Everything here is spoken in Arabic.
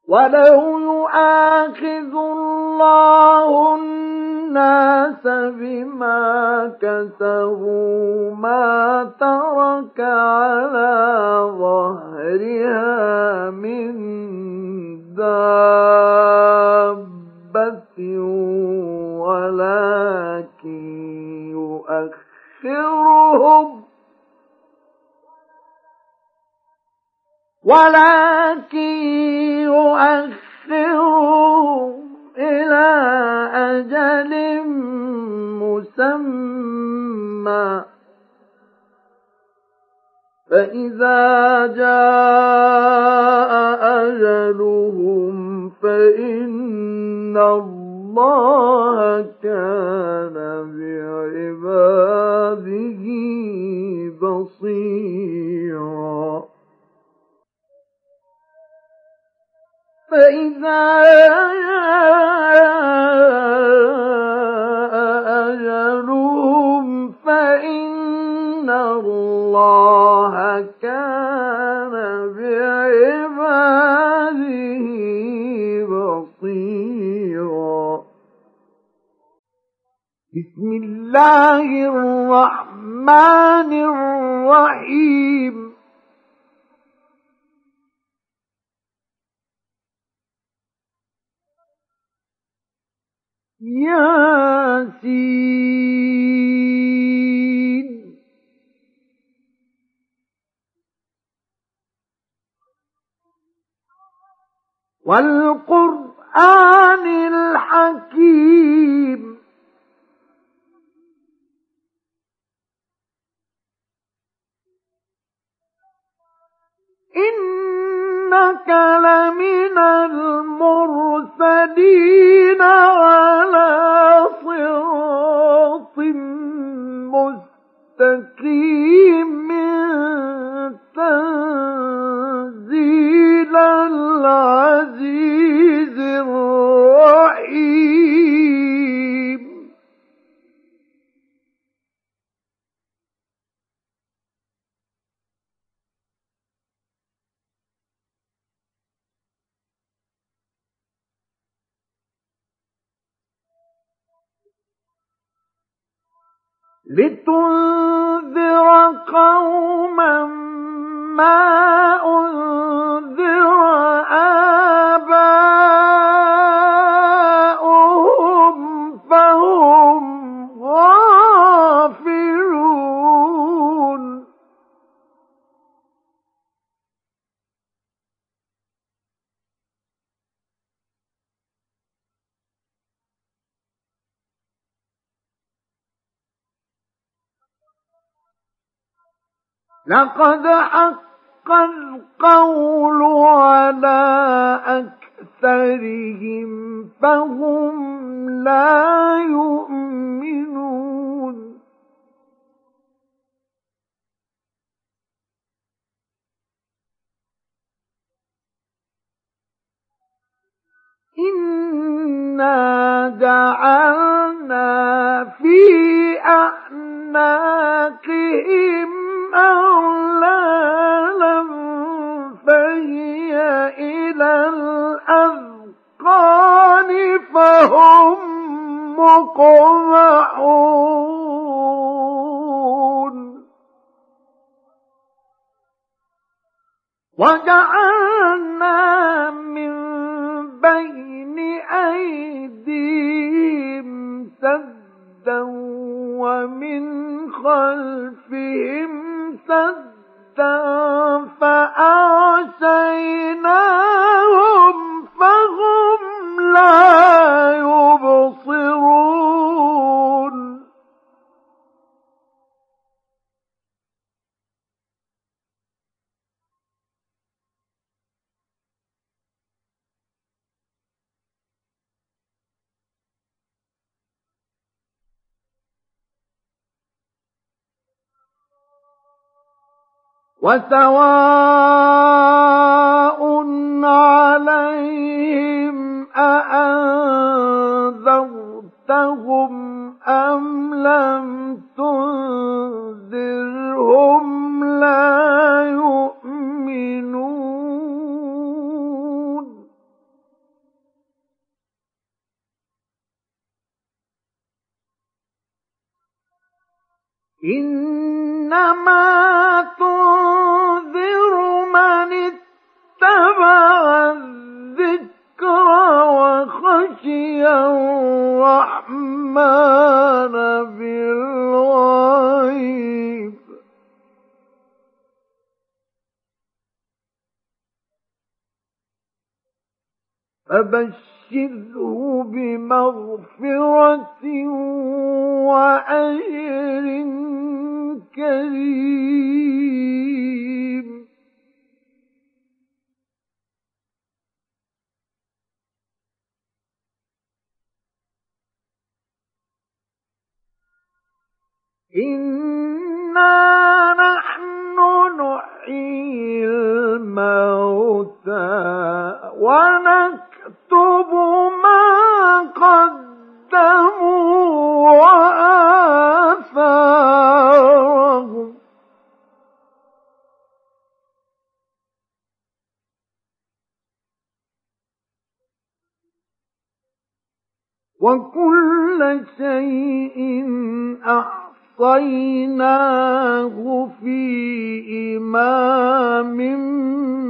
ولو يؤاخذ الله الناس بما كسبوا ما ترك على ظهرها من دابة ولكن يؤخرهم إلى أجل مسمى فإذا جاء أجلهم فإن الله كان بعباده بصيرا فإذا جاء أجلهم فإن الله كان بعباده بصيرا. بسم الله الرحمن الرحيم. ياسين والقرآن الحكيم إنك لمن المرسلين على صراط مستقيم تنزيل العزيز الرحيم. لتنذر قوما ما أنذر آباؤهم فهم غافلون. لقد حق القول على أكثرهم فهم لا يؤمنون. إنا جعلنا في أعناقهم أغلالا فهي إلى الأذقان فهم مقمحون. وجعلنا من بين أيديهم سدا ومن خلفهم سدا فأغشيناهم فهم لا يبصرون. وسواء عليهم أأنذرتهم أم لم تنذرهم لا يؤمنون. إنما تنذر من اتبع الذكر وخشي الرحمن بالغيب فبشره بمغفرة وأجر كريم. إنا نحن نحيي الموتى ونكتب ما قدموا وآثارهم وكل شيء أحصيناه في إمام